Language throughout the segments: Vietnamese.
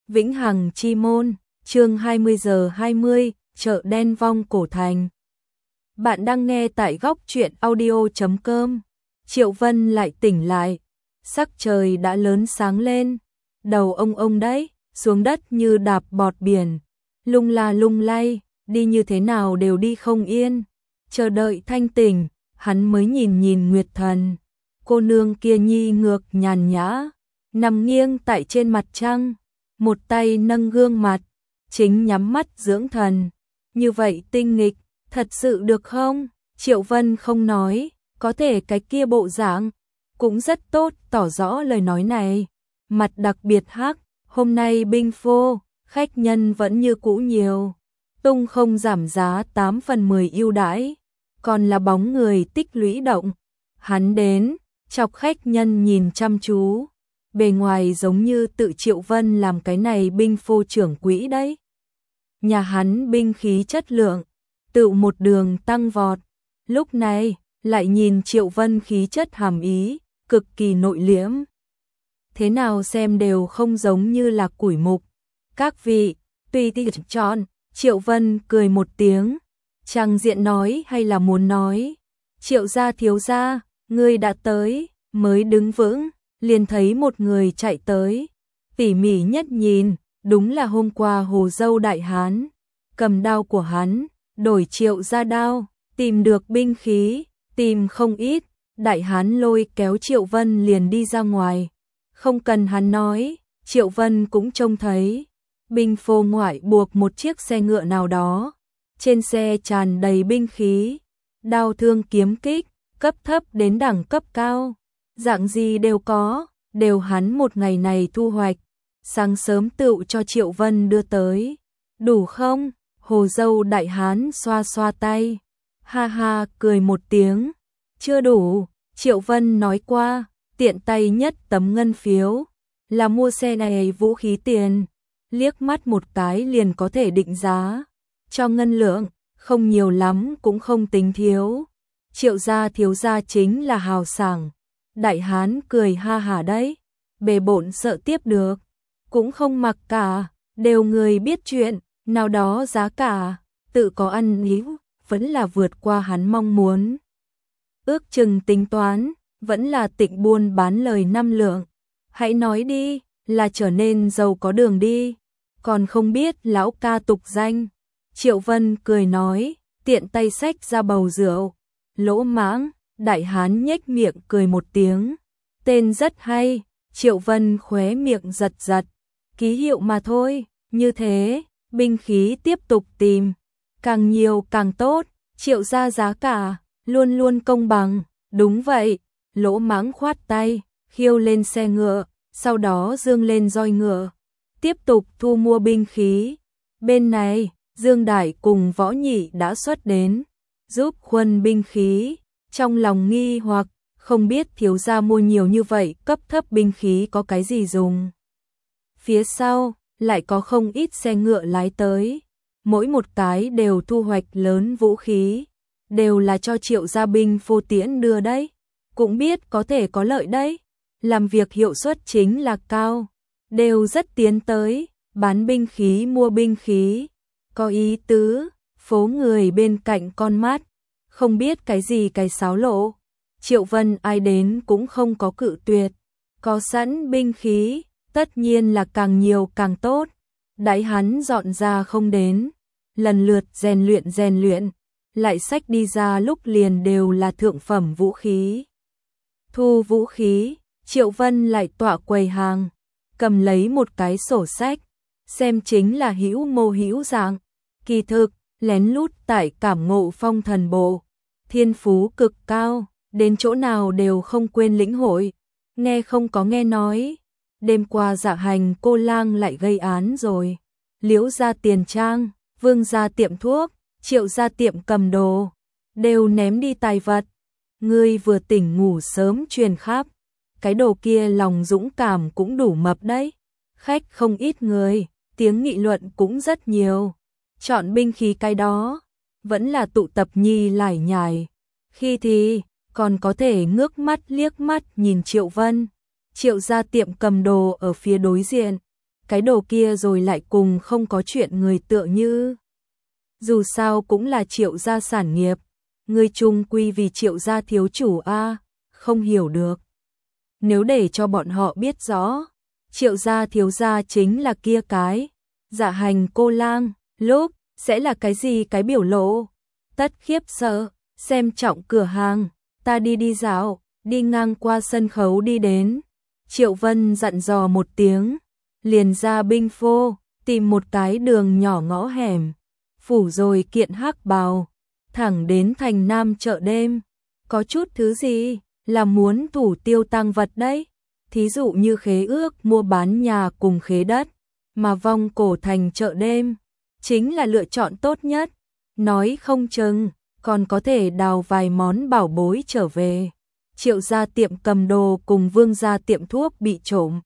Vĩnh Hằng Chi Môn, chương 20:20, chợ đen vong cổ thành. Bạn đang nghe tại góc truyện audio.com. Triệu Vân lại tỉnh lại, sắc trời đã lớn sáng lên, đầu ông đấy, xuống đất như đạp bọt biển, lung la lung lay, đi như thế nào đều đi không yên. Chờ đợi thanh tỉnh, hắn mới nhìn Nguyệt Thần. Cô nương kia nhi ngược nhàn nhã, nằm nghiêng tại trên mặt trăng, một tay nâng gương mặt, chính nhắm mắt dưỡng thần. Như vậy tinh nghịch, thật sự được không? Triệu Vân không nói, có thể cái kia bộ dạng cũng rất tốt, tỏ rõ lời nói này. Mặt đặc biệt hắc, hôm nay binh phô, khách nhân vẫn như cũ nhiều, tung không giảm giá 8 phần 10 ưu đãi, còn là bóng người tích lũy động. Hắn đến, chọc khách nhân nhìn chăm chú, bề ngoài giống như tự Triệu Vân làm cái này binh phô trưởng quỹ đấy. Nhà hắn binh khí chất lượng, tự một đường tăng vọt, lúc này lại nhìn Triệu Vân khí chất hàm ý, cực kỳ nội liễm. Thế nào xem đều không giống như là củi mục. Các vị, tùy tiện chọn. Triệu Vân cười một tiếng, chẳng diện nói hay là muốn nói. Triệu gia thiếu gia, ngươi đã tới, mới đứng vững, liền thấy một người chạy tới. Tỉ mỉ nhất nhìn, đúng là hôm qua Hồ Dâu đại hán, cầm đao của hắn, đổi Triệu gia đao, tìm được binh khí, tìm không ít, đại hán lôi kéo Triệu Vân liền đi ra ngoài. Không cần hắn nói, Triệu Vân cũng trông thấy. Binh phô ngoại buộc một chiếc xe ngựa nào đó, trên xe tràn đầy binh khí, đao thương kiếm kích, cấp thấp đến đẳng cấp cao, dạng gì đều có, đều hắn một ngày này thu hoạch, sáng sớm tựu cho Triệu Vân đưa tới. Đủ không? Hồ Dâu đại hán xoa xoa tay, ha ha cười một tiếng. Chưa đủ, Triệu Vân nói qua, tiện tay nhất tấm ngân phiếu, là mua xe này vũ khí tiền, liếc mắt một cái liền có thể định giá, cho ngân lượng, không nhiều lắm cũng không tính thiếu. Triệu gia thiếu gia chính là hào sảng. Đại hán cười ha hả đấy, bề bộn sợ tiếp được, cũng không mặc cả, đều người biết chuyện, nào đó giá cả, tự có ăn ý, vẫn là vượt qua hắn mong muốn. Ước chừng tính toán, vẫn là Tịnh buôn bán lời 5 lượng. Hãy nói đi, là trở nên giàu có đường đi, còn không biết lão ca tục danh. Triệu Vân cười nói, tiện tay xách ra bầu rượu. Lỗ mãng, đại hán nhếch miệng cười một tiếng. Tên rất hay. Triệu Vân khóe miệng giật giật. Ký hiệu mà thôi, như thế, binh khí tiếp tục tìm. Càng nhiều càng tốt, Triệu gia giá cả, luôn luôn công bằng. Đúng vậy, lỗ mãng khoát tay, khiêu lên xe ngựa, sau đó dương lên roi ngựa. Tiếp tục thu mua binh khí. Bên này, Dương Đại cùng Võ Nhị đã xuất đến, giúp khuân binh khí. Trong lòng nghi hoặc, không biết thiếu gia mua nhiều như vậy cấp thấp binh khí có cái gì dùng. Phía sau, lại có không ít xe ngựa lái tới. Mỗi một cái đều thu hoạch lớn vũ khí, đều là cho Triệu gia binh phô tiễn đưa đấy. Cũng biết có thể có lợi đấy, làm việc hiệu suất chính là cao. Đều rất tiến tới, bán binh khí mua binh khí, có ý tứ, phố người bên cạnh con mắt, không biết cái gì cái xáo lộ. Triệu Vân ai đến cũng không có cự tuyệt, có sẵn binh khí, tất nhiên là càng nhiều càng tốt. Đãi hắn dọn ra không đến, lần lượt rèn luyện, lại xách đi ra lúc liền đều là thượng phẩm vũ khí. Thu vũ khí, Triệu Vân lại tọa quầy hàng, cầm lấy một cái sổ sách, xem chính là hữu mô hữu dạng. Kỳ thực, lén lút tại cảm ngộ phong thần bộ, thiên phú cực cao, đến chỗ nào đều không quên lĩnh hội. Nghe không có nghe nói, đêm qua Dạ Hành cô lang lại gây án rồi. Liễu gia tiền trang, Vương gia tiệm thuốc, Triệu gia tiệm cầm đồ, đều ném đi tài vật. Ngươi vừa tỉnh ngủ sớm truyền khắp, cái đồ kia lòng dũng cảm cũng đủ mập đấy. Khách không ít người, tiếng nghị luận cũng rất nhiều. Chọn binh khí cái đó, vẫn là tụ tập nhi lải nhải. Khi thì, còn có thể ngước mắt liếc mắt nhìn Triệu Vân. Triệu gia tiệm cầm đồ ở phía đối diện, cái đồ kia rồi lại cùng không có chuyện người tựa như. Dù sao cũng là Triệu gia sản nghiệp, người chung quy vì Triệu gia thiếu chủ a, không hiểu được. Nếu để cho bọn họ biết rõ, Triệu gia thiếu gia chính là kia cái Dạ Hành cô lang, lúc sẽ là cái gì cái biểu lộ. Tất khiếp sợ, xem trọng cửa hàng, ta đi dạo, đi ngang qua sân khấu đi đến. Triệu Vân dặn dò một tiếng, liền ra binh phô, tìm một cái đường nhỏ ngõ hẻm, phủ rồi kiện hắc bào, thẳng đến thành Nam chợ đêm. Có chút thứ gì là muốn thủ tiêu tang vật đấy, thí dụ như khế ước mua bán nhà cùng khế đất, mà Vong Cổ Thành chợ đêm chính là lựa chọn tốt nhất, nói không chừng còn có thể đào vài món bảo bối trở về. Triệu gia tiệm cầm đồ cùng Vương gia tiệm thuốc bị trộm,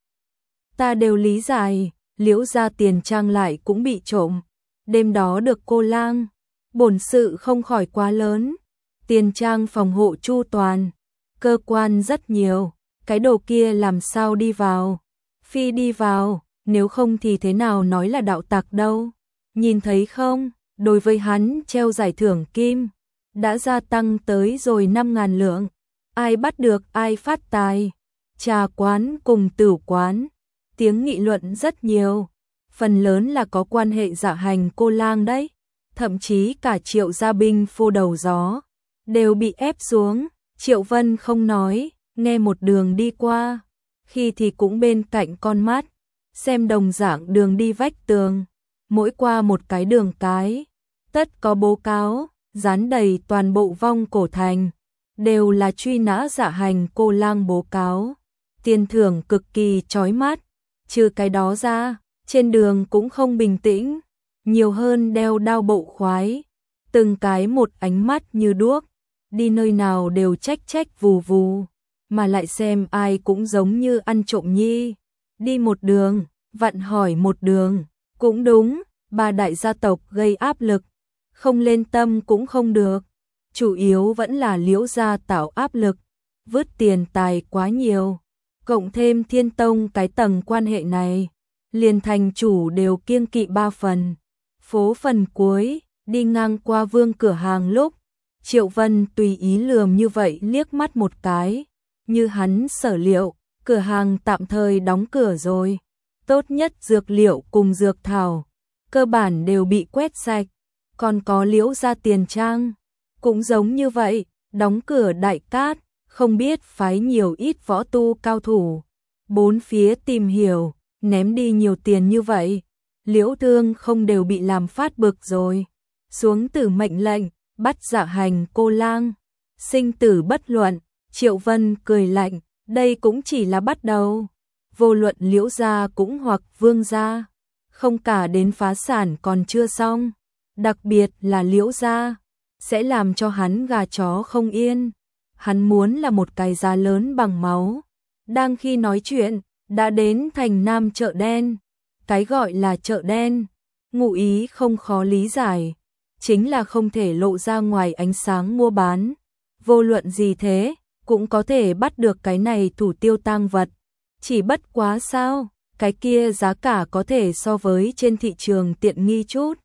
ta đều lý giải. Liễu gia tiền trang lại cũng bị trộm, đêm đó được cô lang, bổn sự không khỏi quá lớn. Tiền trang phòng hộ chu toàn, cơ quan rất nhiều, cái đồ kia làm sao đi vào? Phi đi vào, nếu không thì thế nào nói là đạo tặc đâu. Nhìn thấy không, đối với hắn treo giải thưởng kim đã gia tăng tới rồi 5.000 lượng, ai bắt được ai phát tài. Trà quán cùng tửu quán, tiếng nghị luận rất nhiều, phần lớn là có quan hệ Dạ Hành cô lang đấy, thậm chí cả Triệu gia binh phô đầu gió đều bị ép xuống. Triệu Vân không nói, nghe một đường đi qua, khi thì cũng bên cạnh con mắt, xem đồng dạng đường đi vách tường, mỗi qua một cái đường cái, tất có bố cáo, dán đầy toàn bộ Vong Cổ Thành, đều là truy nã Dạ Hành cô lang bố cáo, tiền thưởng cực kỳ chói mắt. Trừ cái đó ra, trên đường cũng không bình tĩnh, nhiều hơn đeo đao bộ khoái, từng cái một ánh mắt như đuốc, đi nơi nào đều trách vù vù, mà lại xem ai cũng giống như ăn trộm nhi. Đi một đường, vặn hỏi một đường, cũng đúng, ba đại gia tộc gây áp lực, không lên tâm cũng không được, chủ yếu vẫn là Liễu gia tạo áp lực, vứt tiền tài quá nhiều, cộng thêm Thiên Tông cái tầng quan hệ này, liền thành chủ đều kiêng kỵ 3 phần. Phố phần cuối, đi ngang qua Vương cửa hàng lúc, Triệu Vân tùy ý lườm như vậy liếc mắt một cái, như hắn sở liệu, cửa hàng tạm thời đóng cửa rồi, tốt nhất dược liệu cùng dược thảo, cơ bản đều bị quét sạch, còn có Liễu gia tiền trang, cũng giống như vậy, đóng cửa đại cát, không biết phái nhiều ít võ tu cao thủ, bốn phía tìm hiểu, ném đi nhiều tiền như vậy, Liễu Thương không đều bị làm phát bực rồi, xuống tử mệnh lệnh, bắt Dạ Hành cô lang, sinh tử bất luận. Triệu Vân cười lạnh, đây cũng chỉ là bắt đầu, vô luận Liễu gia cũng hoặc Vương gia, không cả đến phá sản còn chưa xong, đặc biệt là Liễu gia, sẽ làm cho hắn gà chó không yên, hắn muốn là một cái giá lớn bằng máu. Đang khi nói chuyện, đã đến thành Nam chợ đen, cái gọi là chợ đen, ngụ ý không khó lý giải, chính là không thể lộ ra ngoài ánh sáng mua bán, vô luận gì thế, cũng có thể bắt được cái này thủ tiêu tang vật, chỉ bất quá sao, cái kia giá cả có thể so với trên thị trường tiện nghi chút.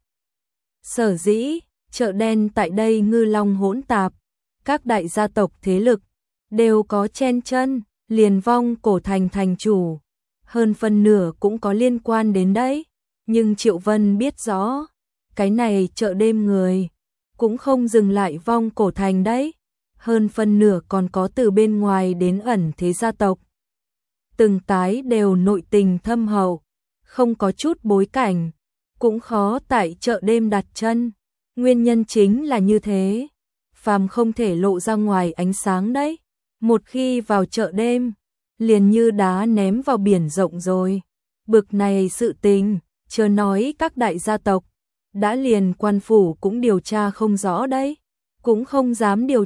Sở dĩ, chợ đen tại đây ngư long hỗn tạp, các đại gia tộc thế lực đều có chen chân, liền Vong Cổ Thành thành chủ, hơn phân nửa cũng có liên quan đến đấy, nhưng Triệu Vân biết rõ, cái này chợ đêm người cũng không dừng lại Vong Cổ Thành đấy, hơn phân nửa còn có từ bên ngoài đến ẩn thế gia tộc. Từng cái đều nội tình thâm hậu, không có chút bối cảnh, cũng khó tại chợ đêm đặt chân, nguyên nhân chính là như thế, phàm không thể lộ ra ngoài ánh sáng đấy, một khi vào chợ đêm, liền như đá ném vào biển rộng rồi, bực này sự tình, chớ nói các đại gia tộc, đã liền quan phủ cũng điều tra không rõ đấy, cũng không dám điều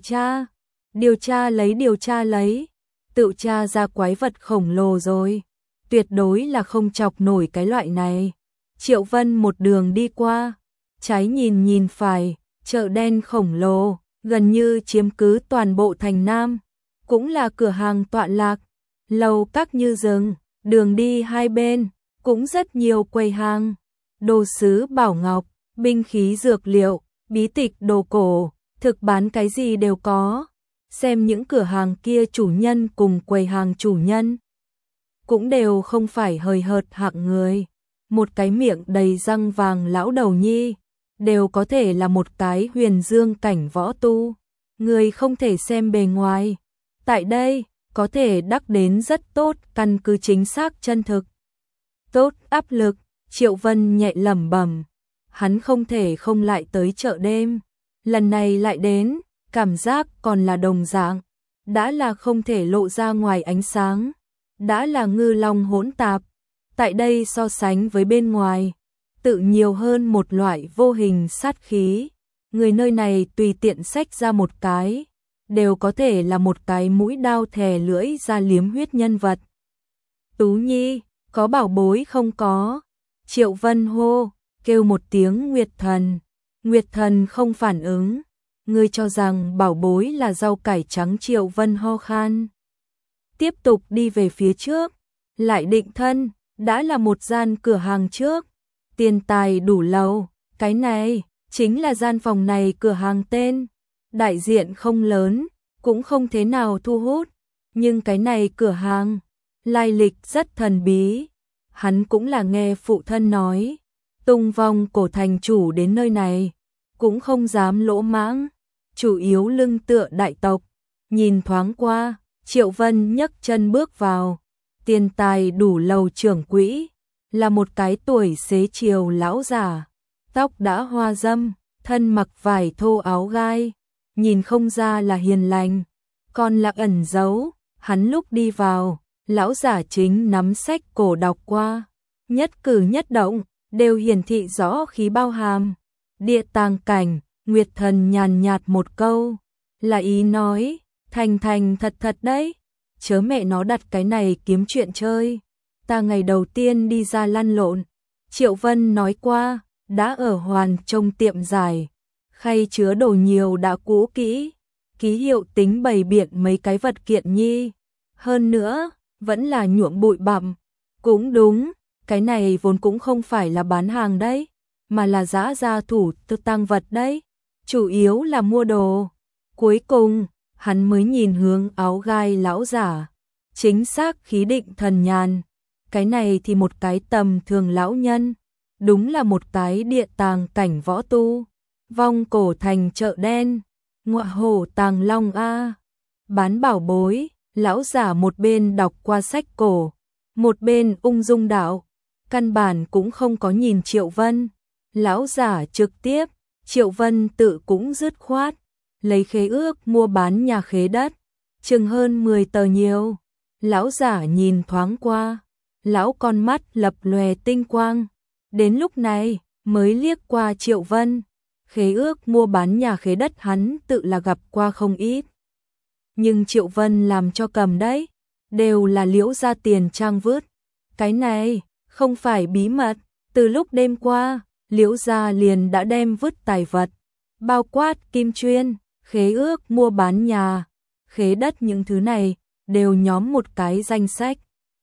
tra lấy, tự tra ra quái vật khổng lồ rồi, tuyệt đối là không chọc nổi cái loại này. Triệu Vân một đường đi qua, trái nhìn phải, chợ đen khổng lồ, gần như chiếm cứ toàn bộ thành Nam, cũng là cửa hàng tọa lạc, lầu các như rừng, đường đi hai bên, cũng rất nhiều quầy hàng, đồ sứ bảo ngọc, binh khí dược liệu, bí tịch đồ cổ, thực bán cái gì đều có. Xem những cửa hàng kia chủ nhân cùng quầy hàng chủ nhân cũng đều không phải hời hợt hạng người. Một cái miệng đầy răng vàng lão đầu nhi, đều có thể là một cái huyền dương cảnh võ tu. Người không thể xem bề ngoài. Tại đây, có thể đắc đến rất tốt, căn cứ chính xác chân thực. Tốt áp lực, Triệu Vân nhẹ lẩm bẩm, hắn không thể không lại tới chợ đêm. Lần này lại đến, cảm giác còn là đồng dạng, đã là không thể lộ ra ngoài ánh sáng, đã là ngư long hỗn tạp. Tại đây so sánh với bên ngoài, tự nhiều hơn một loại vô hình sát khí. Người nơi này tùy tiện xách ra một cái, đều có thể là một cái mũi đao thè lưỡi ra liếm huyết nhân vật. Tú Nhi, có bảo bối không có? Triệu Vân hô, kêu một tiếng Nguyệt Thần. Nguyệt Thần không phản ứng. Ngươi cho rằng bảo bối là rau cải trắng. Triệu Vân ho khan. Tiếp tục đi về phía trước, lại định thân, đã là một gian cửa hàng trước. Tiền tài đủ lầu, cái này chính là gian phòng này cửa hàng tên. Đại diện không lớn, cũng không thế nào thu hút, nhưng cái này cửa hàng, lai lịch rất thần bí. Hắn cũng là nghe phụ thân nói, Tung Vong Cổ thành chủ đến nơi này, cũng không dám lỗ mãng, chủ yếu lưng tựa đại tộc. Nhìn thoáng qua, Triệu Vân nhấc chân bước vào. Tiền tài đủ lầu trưởng quỹ, là một cái tuổi xế chiều lão già, tóc đã hoa râm, thân mặc vải thô áo gai, nhìn không ra là hiền lành, còn là ẩn giấu. Hắn lúc đi vào, lão giả chính nắm sách cổ đọc qua, nhất cử nhất động đều hiển thị rõ khí bao hàm. Địa tàng cảnh, Nguyệt Thần nhàn nhạt một câu, là ý nói, thành thành thật thật đấy, chớ mẹ nó đặt cái này kiếm chuyện chơi. Ta ngày đầu tiên đi ra lăn lộn, Triệu Vân nói qua, đã ở Hoàn trong tiệm giải, khay chứa đồ nhiều đã cũ kỹ, ký hiệu tính bày biện mấy cái vật kiện nhi, hơn nữa, vẫn là nhuộm bụi bặm. Cũng đúng, cái này vốn cũng không phải là bán hàng đấy, mà là giã gia thủ tang vật đấy, chủ yếu là mua đồ. Cuối cùng, hắn mới nhìn hướng áo gai lão giả, chính xác khí định thần nhàn. Cái này thì một cái tầm thường lão nhân, đúng là một cái địa tàng cảnh võ tu. Vong Cổ thành chợ đen, ngọa hổ tàng long a. Bán bảo bối, lão giả một bên đọc qua sách cổ, một bên ung dung đạo, căn bản cũng không có nhìn Triệu Vân. Lão giả trực tiếp, Triệu Vân tự cũng dứt khoát, lấy khế ước mua bán nhà khế đất, chừng hơn 10 tờ nhiều. Lão giả nhìn thoáng qua, lão con mắt lập lòe tinh quang, đến lúc này mới liếc qua Triệu Vân. Khế ước mua bán nhà khế đất hắn tự là gặp qua không ít, nhưng Triệu Vân làm cho cầm đấy, đều là Liễu gia tiền trang vứt. Cái này không phải bí mật, từ lúc đêm qua, Liễu gia liền đã đem vứt tài vật, bao quát kim chuyên, khế ước mua bán nhà, khế đất, những thứ này đều nhóm một cái danh sách.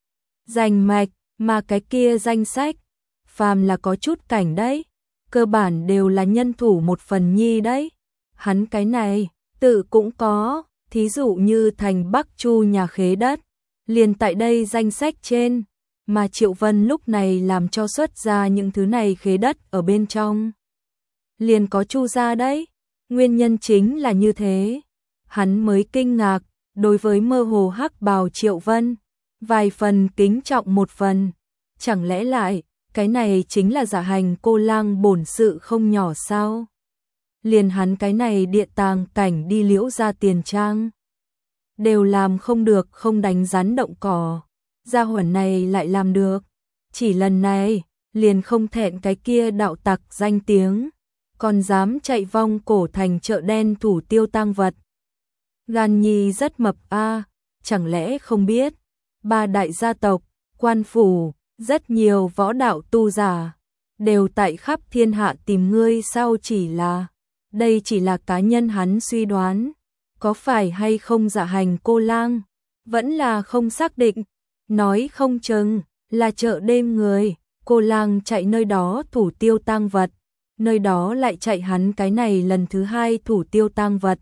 Danh mạch, mà cái kia danh sách, phàm là có chút cảnh đấy, cơ bản đều là nhân thủ một phần nhi đấy. Hắn cái này, tự cũng có, thí dụ như thành Bắc Chu nhà khế đất, liền tại đây danh sách trên, mà Triệu Vân lúc này làm cho xuất ra những thứ này khế đất ở bên trong. Liền có Chu gia đấy, nguyên nhân chính là như thế. Hắn mới kinh ngạc, đối với mơ hồ hắc bào Triệu Vân, vài phần kính trọng một phần, chẳng lẽ lại, cái này chính là giả hành cô lang bổn sự không nhỏ sao? Liền hắn cái này địa tàng cảnh đi Liễu gia tiền trang, đều làm không được, không đánh rắn động cỏ, gia hỏa này lại làm được. Chỉ lần này, liền không thẹn cái kia đạo tặc danh tiếng, còn dám chạy Vong Cổ thành chợ đen thủ tiêu tang vật. Gan nhi rất mập a, chẳng lẽ không biết, ba đại gia tộc, quan phủ, rất nhiều võ đạo tu giả, đều tại khắp thiên hạ tìm ngươi sao? Đây chỉ là cá nhân hắn suy đoán, có phải hay không giả hành cô lang, vẫn là không xác định, nói không chừng là chợ đêm người, cô lang chạy nơi đó thủ tiêu tang vật, nơi đó lại chạy hắn cái này lần thứ hai thủ tiêu tang vật.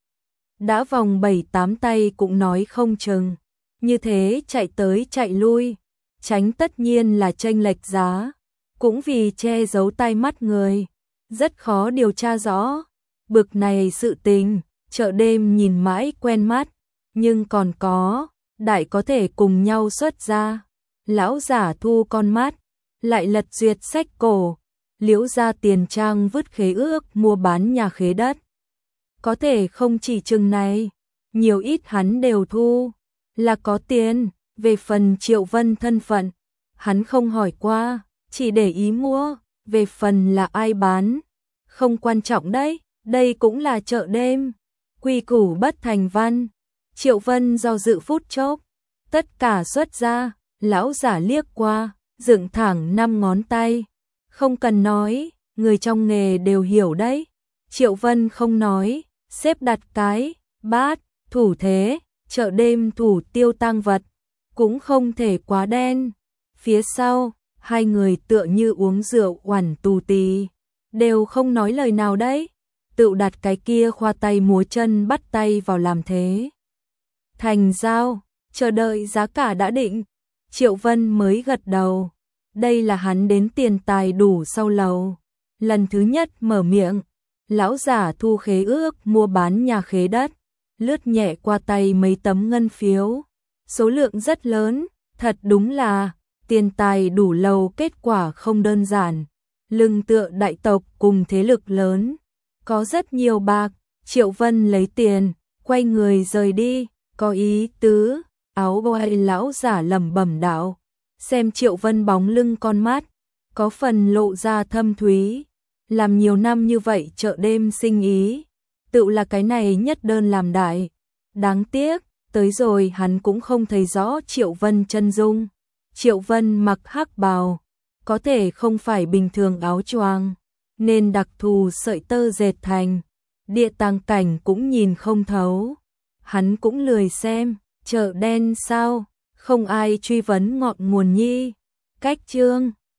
Đã vòng 7-8 tay cũng nói không chừng, như thế chạy tới chạy lui, tránh tất nhiên là chênh lệch giá, cũng vì che giấu tai mắt người, rất khó điều tra rõ. Bực này sự tình, chợ đêm nhìn mãi quen mắt, nhưng còn có, đại có thể cùng nhau xuất ra. Lão giả thu con mắt, lại lật duyệt sách cổ, liễu ra tiền trang vứt khế ước mua bán nhà khế đất. Có thể không chỉ chừng này, nhiều ít hắn đều thu, là có tiền. Về phần Triệu Vân thân phận, hắn không hỏi qua, chỉ để ý mua. Về phần là ai bán, không quan trọng đấy, đây cũng là chợ đêm. Quy củ bất thành văn. Triệu Vân do dự phút chốc, tất cả xuất ra. Lão giả liếc qua, dựng thẳng 5 ngón tay. Không cần nói, người trong nghề đều hiểu đấy. Triệu Vân không nói, xếp đặt cái bát, thủ thế, chợ đêm thủ tiêu tang vật, cũng không thể quá đen. Phía sau, hai người tựa như uống rượu oằn tù tì, đều không nói lời nào đấy. Tự đặt cái kia khoa tay múa chân bắt tay vào làm thế. Thành giao, chờ đợi giá cả đã định. Triệu Vân mới gật đầu. Đây là hắn đến tiền tài đủ sau lầu. Lần thứ nhất mở miệng, lão giả thu khế ước mua bán nhà khế đất, lướt nhẹ qua tay mấy tấm ngân phiếu. Số lượng rất lớn, thật đúng là tiền tài đủ lầu, kết quả không đơn giản. Lưng tựa đại tộc cùng thế lực lớn, có rất nhiều bạc. Triệu Vân lấy tiền, quay người rời đi, có ý tứ. Áo boi lão giả lẩm bẩm đạo, xem Triệu Vân bóng lưng con mắt, có phần lộ ra thâm thúy. Làm nhiều năm như vậy chợ đêm sinh ý, tự là cái này nhất đơn làm đại. Đáng tiếc, tới rồi hắn cũng không thấy rõ Triệu Vân chân dung. Triệu Vân mặc hắc bào, có thể không phải bình thường áo choàng, nên đặc thù sợi tơ dệt thành, địa tàng cảnh cũng nhìn không thấu. Hắn cũng lười xem, chợ đen sao, không ai truy vấn ngọn nguồn nhi. Cách chương